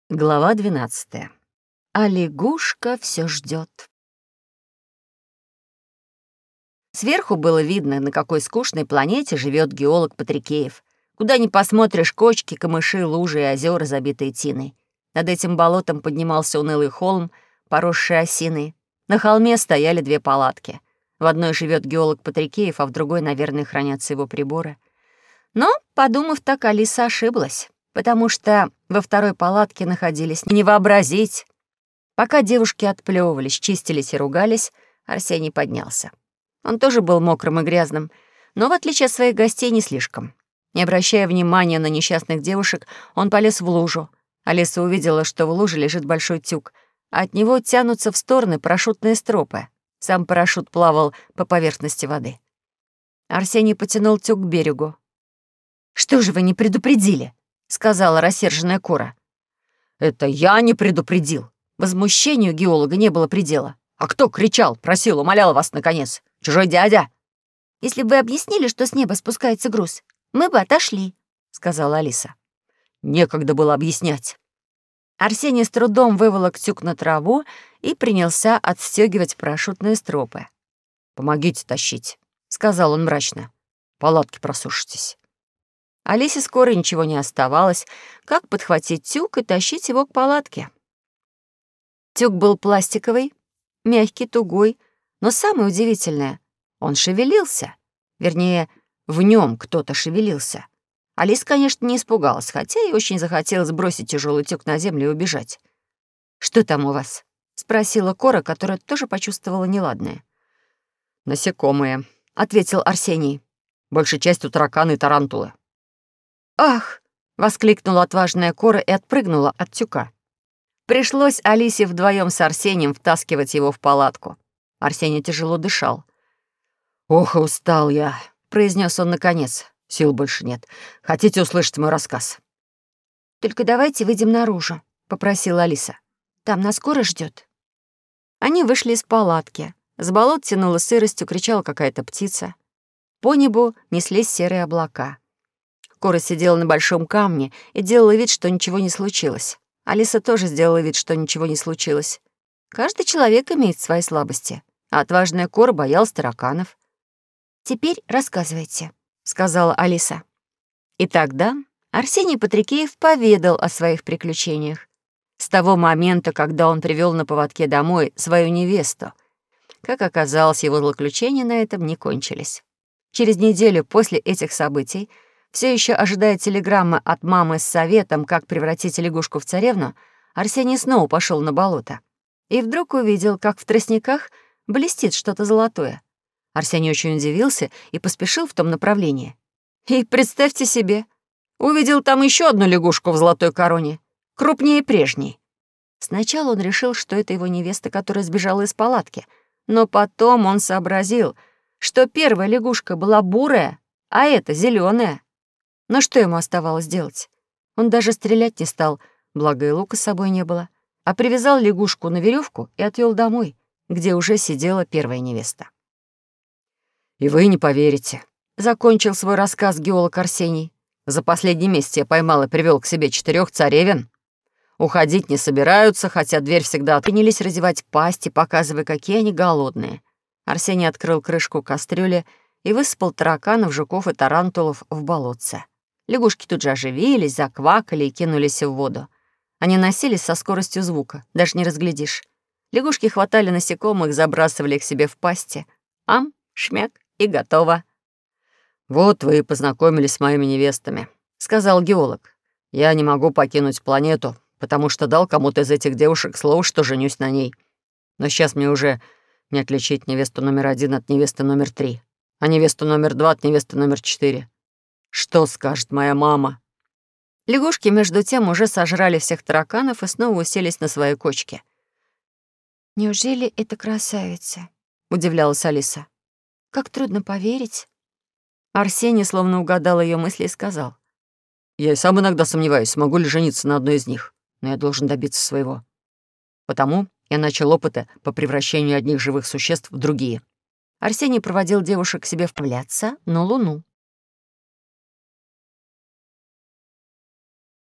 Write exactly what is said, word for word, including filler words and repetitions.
Глава двенадцатая. А лягушка все ждет. Сверху было видно, на какой скучной планете живет геолог Патрикеев. Куда ни посмотришь, кочки, камыши, лужи и озера, забитые тиной. Над этим болотом поднимался унылый холм, поросший осиной. На холме стояли две палатки. В одной живет геолог Патрикеев, а в другой, наверное, хранятся его приборы. Но, подумав так, Алиса ошиблась, потому что во второй палатке находились не вообразить. Пока девушки отплёвывались, чистились и ругались, Арсений поднялся. Он тоже был мокрым и грязным, но, в отличие от своих гостей, не слишком. Не обращая внимания на несчастных девушек, он полез в лужу. Алиса увидела, что в луже лежит большой тюк, а от него тянутся в стороны парашютные стропы. Сам парашют плавал по поверхности воды. Арсений потянул тюк к берегу. «Что же вы не предупредили?» — сказала рассерженная Кора. «Это я не предупредил». Возмущению геолога не было предела. «А кто кричал, просил, умолял вас, наконец? Чужой дядя?» «Если бы вы объяснили, что с неба спускается груз, мы бы отошли», — сказала Алиса. «Некогда было объяснять». Арсений с трудом выволок тюк на траву и принялся отстегивать парашютные стропы. «Помогите тащить», — сказал он мрачно. «Палатки просушитесь». Алисе скоро ничего не оставалось, как подхватить тюк и тащить его к палатке. Тюк был пластиковый, мягкий, тугой, но самое удивительное — он шевелился. Вернее, в нем кто-то шевелился. Алиса, конечно, не испугалась, хотя и очень захотелось бросить тяжелый тюк на землю и убежать. «Что там у вас?» — спросила Кора, которая тоже почувствовала неладное. «Насекомые», — ответил Арсений. «Большей частью тараканы и тарантулы». «Ах!» — воскликнула отважная Кора и отпрыгнула от тюка. Пришлось Алисе вдвоем с Арсением втаскивать его в палатку. Арсений тяжело дышал. «Ох, устал я», — произнес он наконец. «Сил больше нет. Хотите услышать мой рассказ?» «Только давайте выйдем наружу», — попросила Алиса. «Там нас скоро ждет». Они вышли из палатки. С болот тянуло сыростью, кричала какая-то птица. По небу неслись серые облака. Кора сидела на большом камне и делала вид, что ничего не случилось. Алиса тоже сделала вид, что ничего не случилось. Каждый человек имеет свои слабости, а отважная Кора боялась тараканов. «Теперь рассказывайте», — сказала Алиса. И тогда Арсений Патрикеев поведал о своих приключениях. С того момента, когда он привел на поводке домой свою невесту. Как оказалось, его злоключения на этом не кончились. Через неделю после этих событий, все еще ожидая телеграммы от мамы с советом, как превратить лягушку в царевну, Арсений снова пошел на болото. И вдруг увидел, как в тростниках блестит что-то золотое. Арсений очень удивился и поспешил в том направлении. И представьте себе, увидел там еще одну лягушку в золотой короне, крупнее прежней. Сначала он решил, что это его невеста, которая сбежала из палатки, но потом он сообразил, что первая лягушка была бурая, а эта — зеленая. Но что ему оставалось делать? Он даже стрелять не стал, благо и лука с собой не было, а привязал лягушку на веревку и отвел домой, где уже сидела первая невеста. «И вы не поверите», — закончил свой рассказ геолог Арсений. «За последний месяц я поймал и привел к себе четырех царевен. Уходить не собираются, хотя дверь всегда принялись разевать пасти, показывая, какие они голодные». Арсений открыл крышку кастрюли и высыпал тараканов, жуков и тарантулов в болотце. Лягушки тут же оживились, заквакали и кинулись в воду. Они носились со скоростью звука, даже не разглядишь. Лягушки хватали насекомых, забрасывали их себе в пасти. Ам, шмяк, и готово. «Вот вы и познакомились с моими невестами», — сказал геолог. «Я не могу покинуть планету, потому что дал кому-то из этих девушек слово, что женюсь на ней. Но сейчас мне уже не отличить невесту номер один от невесты номер три, а невесту номер два от невесты номер четыре. Что скажет моя мама?» Лягушки, между тем, уже сожрали всех тараканов и снова уселись на свои кочки. «Неужели это красавица?» — удивлялась Алиса. «Как трудно поверить». Арсений словно угадал ее мысли и сказал. «Я и сам иногда сомневаюсь, смогу ли жениться на одной из них, но я должен добиться своего. Потому я начал опыты по превращению одних живых существ в другие». Арсений проводил девушек к себе вправляться на Луну.